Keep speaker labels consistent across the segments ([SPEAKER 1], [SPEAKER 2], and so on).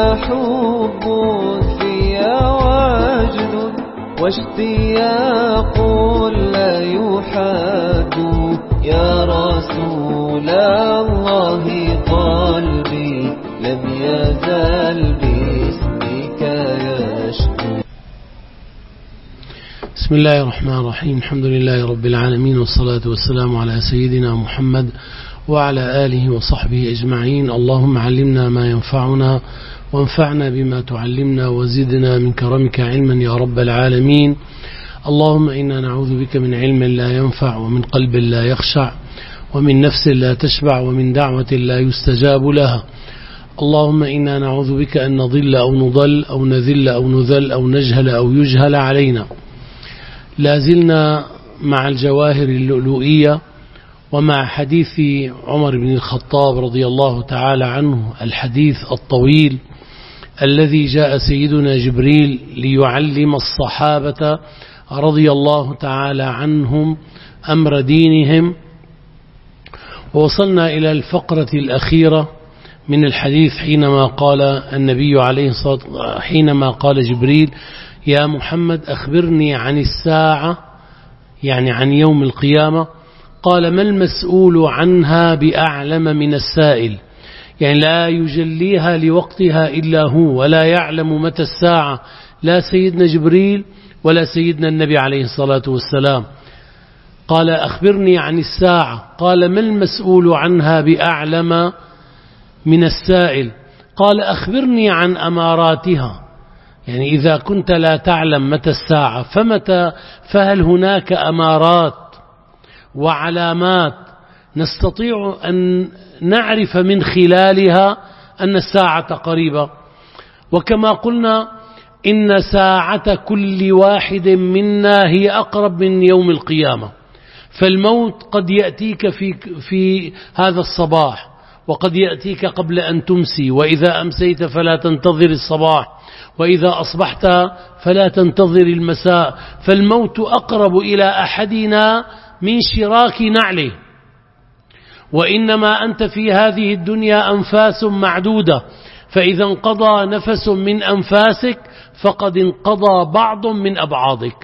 [SPEAKER 1] حب في وجد واشتياق لا يحاد يا رسول الله قلبي لم يزل باسمك يشكو.
[SPEAKER 2] بسم الله الرحمن الرحيم. الحمد لله رب العالمين، والصلاة والسلام على سيدنا محمد وعلى آله وصحبه أجمعين. اللهم علمنا ما ينفعنا وانفعنا بما تعلمنا وزدنا من كرمك علما يا رب العالمين. اللهم إنا نعوذ بك من علم لا ينفع ومن قلب لا يخشع ومن نفس لا تشبع ومن دعوة لا يستجاب لها. اللهم إنا نعوذ بك أن نضل أو نضل أو نذل أو نذل أو نجهل أو يجهل علينا. لازلنا مع الجواهر اللؤلؤية ومع حديث عمر بن الخطاب رضي الله تعالى عنه، الحديث الطويل الذي جاء سيدنا جبريل ليعلم الصحابة رضي الله تعالى عنهم أمر دينهم. ووصلنا إلى الفقرة الأخيرة من الحديث حينما قال النبي عليه الصلاة والسلام، حينما قال جبريل: يا محمد أخبرني عن الساعة، يعني عن يوم القيامة. قال: ما المسؤول عنها بأعلم من السائل، يعني لا يجليها لوقتها إلا هو، ولا يعلم متى الساعة لا سيدنا جبريل ولا سيدنا النبي عليه الصلاة والسلام. قال: أخبرني عن الساعة. قال: ما المسؤول عنها بأعلم من السائل. قال: أخبرني عن أماراتها، يعني إذا كنت لا تعلم متى الساعة فهل هناك أمارات وعلامات نستطيع أن نعرف من خلالها أن الساعة قريبة؟ وكما قلنا إن ساعة كل واحد منا هي أقرب من يوم القيامة، فالموت قد يأتيك في هذا الصباح، وقد يأتيك قبل أن تمسي، وإذا أمسيت فلا تنتظر الصباح، وإذا أصبحت فلا تنتظر المساء. فالموت أقرب إلى أحدنا من شراك نعله، وإنما أنت في هذه الدنيا أنفاس معدودة، فإذا انقضى نفس من أنفاسك فقد انقضى بعض من أبعاضك.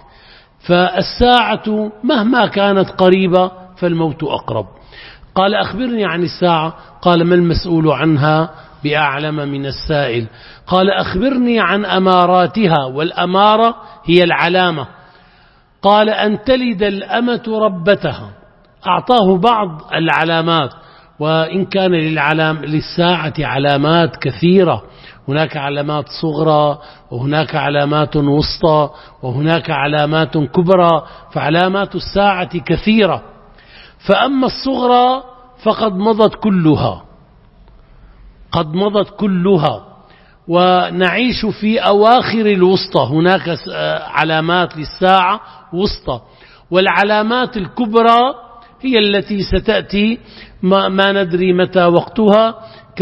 [SPEAKER 2] فالساعة مهما كانت قريبة فالموت أقرب. قال: أخبرني عن الساعة. قال: ما المسؤول عنها بأعلم من السائل. قال: أخبرني عن أماراتها، والأمارة هي العلامة. قال: أن تلد الأمة ربتها. أعطاه بعض العلامات، وإن كان للساعة علامات كثيرة، هناك علامات صغرى وهناك علامات وسطى وهناك علامات كبرى، فعلامات الساعة كثيرة. فأما الصغرى فقد مضت كلها، قد مضت كلها، ونعيش في أواخر الوسطى. هناك علامات للساعة وسطى، والعلامات الكبرى هي التي ستأتي ما ندري متى وقتها،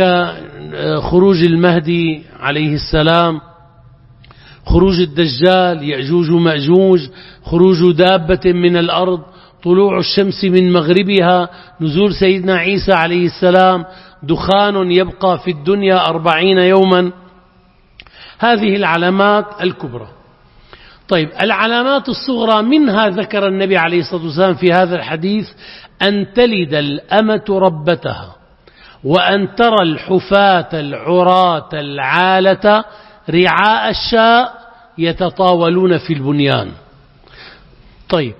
[SPEAKER 2] كخروج المهدي عليه السلام، خروج الدجال، يأجوج ومأجوج، خروج دابة من الأرض، طلوع الشمس من مغربها، نزول سيدنا عيسى عليه السلام، دخان يبقى في الدنيا 40 يوما. هذه العلامات الكبرى. طيب، العلامات الصغرى منها ذكر النبي عليه الصلاة والسلام في هذا الحديث أن تلد الأمة ربتها، وأن ترى الحفاة العراة العالة رعاء الشاء يتطاولون في البنيان. طيب،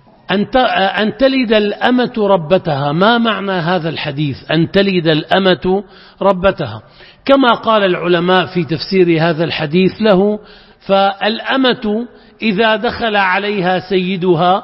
[SPEAKER 2] أن تلد الأمة ربتها، ما معنى هذا الحديث أن تلد الأمة ربتها؟ كما قال العلماء في تفسير هذا الحديث له: فالأمة إذا دخل عليها سيدها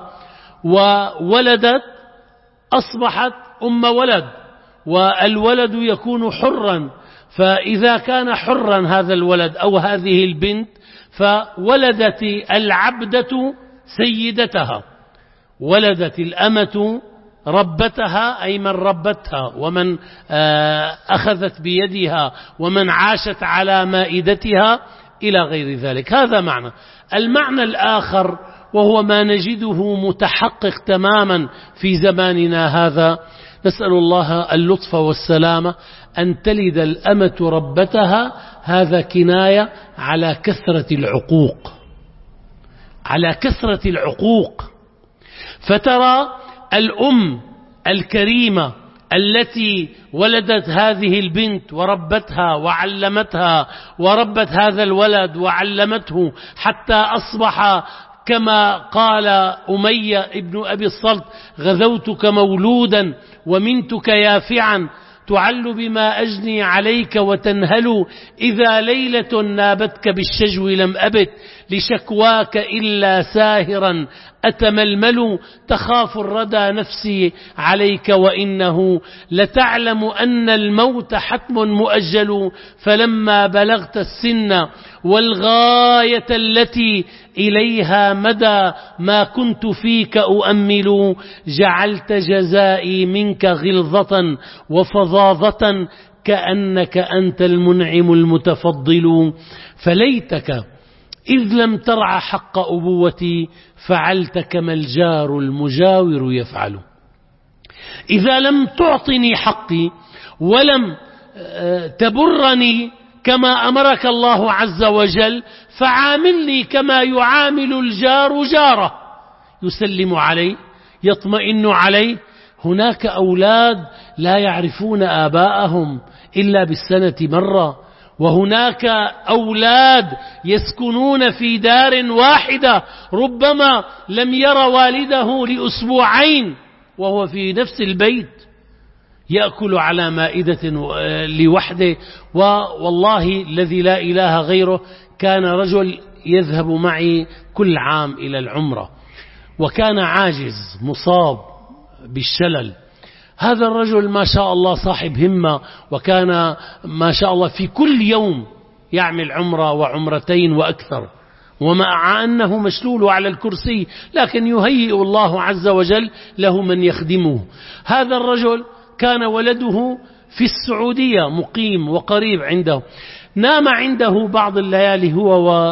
[SPEAKER 2] وولدت أصبحت أم ولد، والولد يكون حرا، فإذا كان حرا هذا الولد أو هذه البنت فولدت العبدة سيدتها، ولدت الأمة ربتها، أي من ربتها ومن أخذت بيدها ومن عاشت على مائدتها إلى غير ذلك. هذا معنى. المعنى الآخر وهو ما نجده متحقق تماما في زماننا هذا، نسأل الله اللطف والسلامة، أن تلد الأمة ربتها، هذا كناية على كثرة العقوق، على كثرة العقوق. فترى الأم الكريمة التي ولدت هذه البنت وربتها وعلمتها وربت هذا الولد وعلمته حتى أصبح كما قال أمية ابن أبي الصلت: غذوتك مولودا ومنتك يافعا، تعل بما أجني عليك وتنهل، إذا ليلة نابتك بالشجو لم أبت لشكواك إلا ساهرا أتململ، تخاف الردى نفسي عليك وإنه لتعلم أن الموت حتم مؤجل، فلما بلغت السن والغاية التي إليها مدى ما كنت فيك أؤمل، جعلت جزائي منك غلظة وفظاظة كأنك أنت المنعم المتفضل، فليتك إذ لم ترع حق أبوتي فعلت كما الجار المجاور يفعل. إذا لم تعطني حقي ولم تبرني كما أمرك الله عز وجل فعاملني كما يعامل الجار جاره، يسلم عليه، يطمئن عليه. هناك أولاد لا يعرفون آباءهم إلا بالسنة مرة، وهناك أولاد يسكنون في دار واحدة ربما لم ير والده لأسبوعين وهو في نفس البيت يأكل على مائدة لوحده. والله الذي لا إله غيره، كان رجل يذهب معي كل عام إلى العمرة وكان عاجز مصاب بالشلل. هذا الرجل ما شاء الله صاحب همة، وكان ما شاء الله في كل يوم يعمل عمرة وعمرتين وأكثر، ومع أنه مشلول على الكرسي لكن يهيئ الله عز وجل له من يخدمه. هذا الرجل كان ولده في السعودية مقيم وقريب عنده، نام عنده بعض الليالي هو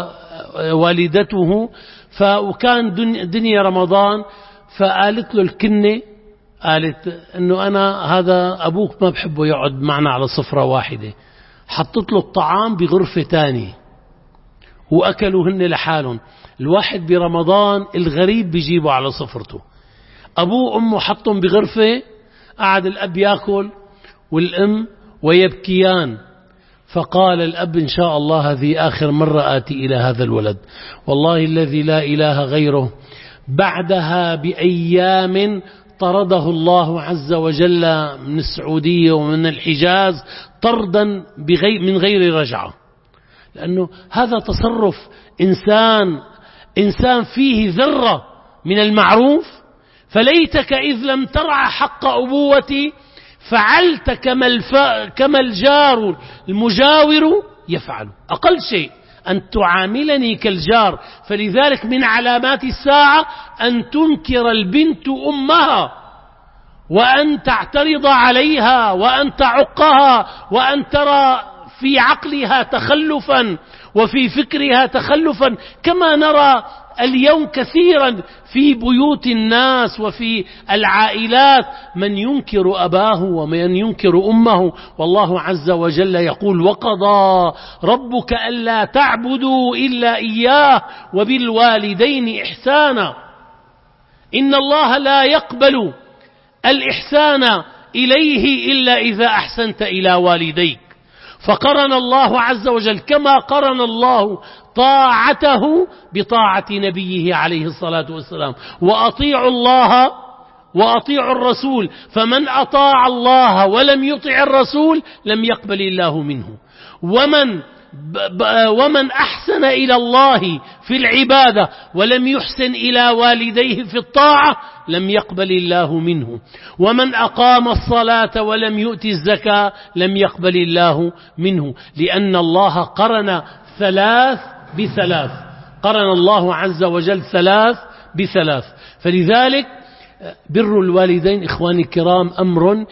[SPEAKER 2] ووالدته، وكان دنيا رمضان، فقالت له الكنة، قالت انه انا هذا ابوك ما بحبه يقعد معنا على صفرة واحدة، حطت له الطعام بغرفة تانية واكلوا هن لحالهم. الواحد برمضان الغريب بيجيبه على صفرته، ابوه وامه حطهم بغرفة، قعد الاب ياكل والام ويبكيان. فقال الاب: ان شاء الله هذه اخر مرة اتي الى هذا الولد، والله الذي لا اله غيره. بعدها بأيام طرده الله عز وجل من السعودية ومن الحجاز طردا من غير رجعة، لأنه هذا تصرف إنسان فيه ذرة من المعروف. فليتك إذ لم ترع حق أبوتي فعلت كما الجار المجاور يفعل. أقل شيء أن تعاملني كالجار. فلذلك من علامات الساعة أن تنكر البنت أمها، وأن تعترض عليها، وأن تعقها، وأن ترى في عقلها تخلفا وفي فكرها تخلفا، كما نرى اليوم كثيرا في بيوت الناس وفي العائلات من ينكر أباه ومن ينكر أمه. والله عز وجل يقول: وقضى ربك ألا تعبدوا إلا إياه وبالوالدين إحسانا. إن الله لا يقبل الإحسان إليه إلا إذا أحسنت إلى والديك. فقرن الله عز وجل كما قرن الله طاعته بطاعة نبيه عليه الصلاة والسلام: وأطيعوا الله وأطيعوا الرسول، فمن أطاع الله ولم يطع الرسول لم يقبل الله منه. ومن أحسن إلى الله في العبادة ولم يحسن إلى والديه في الطاعة لم يقبل الله منه. ومن أقام الصلاة ولم يؤت الزكاة لم يقبل الله منه. لأن الله قرن ثلاث بثلاث، قرن الله عز وجل ثلاث بثلاث. فلذلك بر الوالدين إخواني الكرام أمر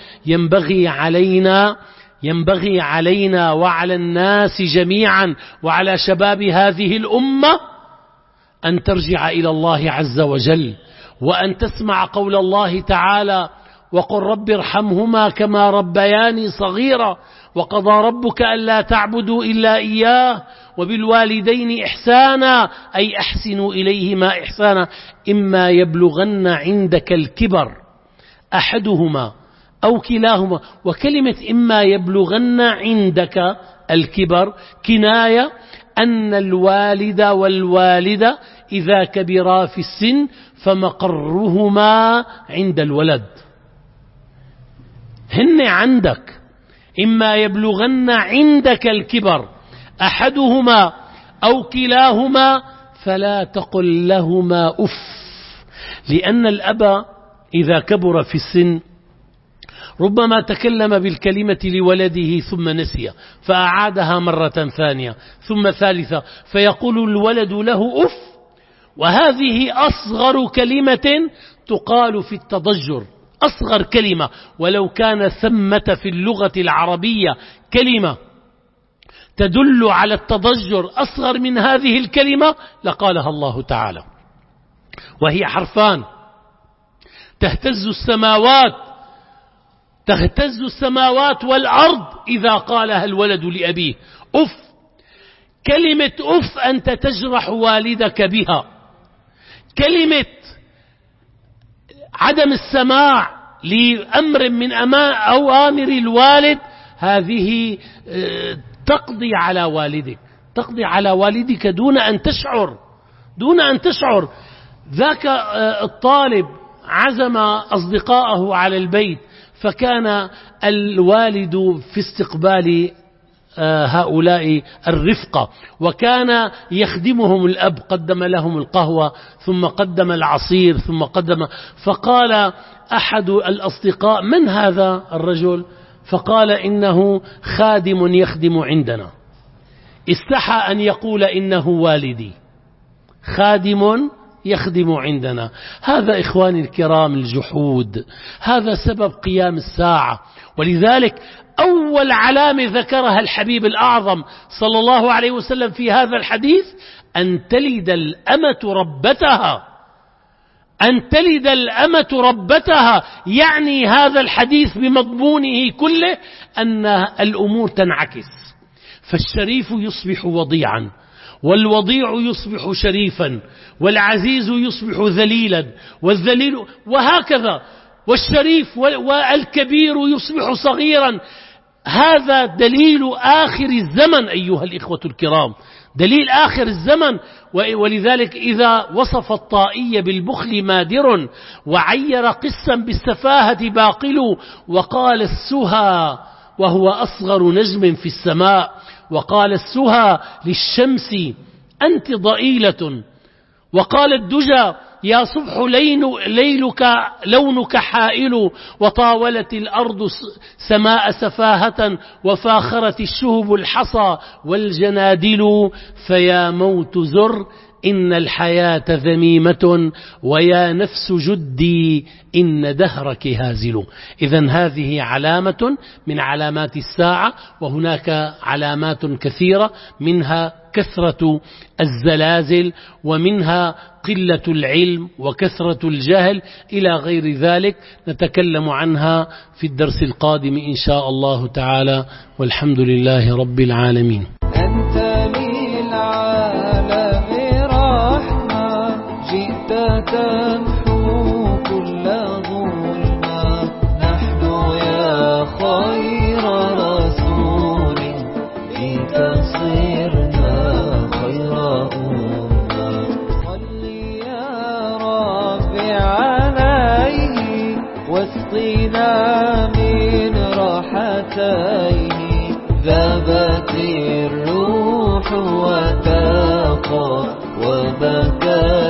[SPEAKER 2] ينبغي علينا وعلى الناس جميعا وعلى شباب هذه الأمة أن ترجع إلى الله عز وجل، وأن تسمع قول الله تعالى: وقل رب ارحمهما كما ربياني صغيرا. وقضى ربك ألا تعبدوا إلا إياه وبالوالدين إحسانا أي أحسنوا إليهما إحسانا إما يبلغن عندك الكبر أحدهما أو كلاهما. وكلمة إما يبلغن عندك الكبر كناية أن الوالد والوالدة إذا كبرا في السن فمقرهما عند الولد، هن عندك. إما يبلغن عندك الكبر أحدهما أو كلاهما فلا تقل لهما أف، لأن الأب إذا كبر في السن ربما تكلم بالكلمة لولده ثم نسي فأعادها مرة ثانية ثم ثالثة، فيقول الولد له أف، وهذه أصغر كلمة تقال في التضجر، أصغر كلمة، ولو كان ثمة في اللغة العربية كلمة تدل على التضجر أصغر من هذه الكلمة لقالها الله تعالى، وهي حرفان تهتز السماوات والأرض إذا قالها الولد لأبيه أف. كلمة أف أنت تجرح والدك بها، كلمة عدم السماع لأمر من أوامر الوالد هذه تقضي على والدك دون أن تشعر. ذاك الطالب عزم أصدقاءه على البيت، فكان الوالد في استقبال هؤلاء الرفقة، وكان يخدمهم الأب، قدم لهم القهوة ثم قدم العصير ثم قدم، فقال أحد الأصدقاء: من هذا الرجل؟ فقال: إنه خادم يخدم عندنا. استحى أن يقول إنه والدي، خادم يخدم عندنا. هذا إخواني الكرام الجحود، هذا سبب قيام الساعة. ولذلك أول علامة ذكرها الحبيب الأعظم صلى الله عليه وسلم في هذا الحديث أن تلد الأمة ربتها، يعني هذا الحديث بمضمونه كله أن الأمور تنعكس، فالشريف يصبح وضيعا، والوضيع يصبح شريفا، والعزيز يصبح ذليلا، والذليل وهكذا، والشريف والكبير يصبح صغيرا. هذا دليل آخر الزمن أيها الإخوة الكرام، دليل آخر الزمن. ولذلك إذا وصف الطائي بالبخل مادر، وعير قسا بالسفاهة باقل، وقال السهى وهو أصغر نجم في السماء، وقال السهى للشمس أنت ضئيلة، وقال الدجى يا صبح ليلك لونك حائل، وطاولت الأرض سماء سفاهة، وفاخرت الشهب الحصى والجنادل، فيا موت زر إن الحياة ذميمة، ويا نفس جدي إن دهرك هازل. إذن هذه علامة من علامات الساعة، وهناك علامات كثيرة، منها كثرة الزلازل، ومنها قلة العلم وكثرة الجهل إلى غير ذلك، نتكلم عنها في الدرس القادم إن شاء الله تعالى، والحمد لله رب العالمين.
[SPEAKER 1] أنت للعالم رحمة، جئت تمحو كل ظلمة، نحن يا خير رسول بك صرنا خير أمة، صل يا رب عليه واسقنا من راحتيه، ذابت الروح وتاقى وبكى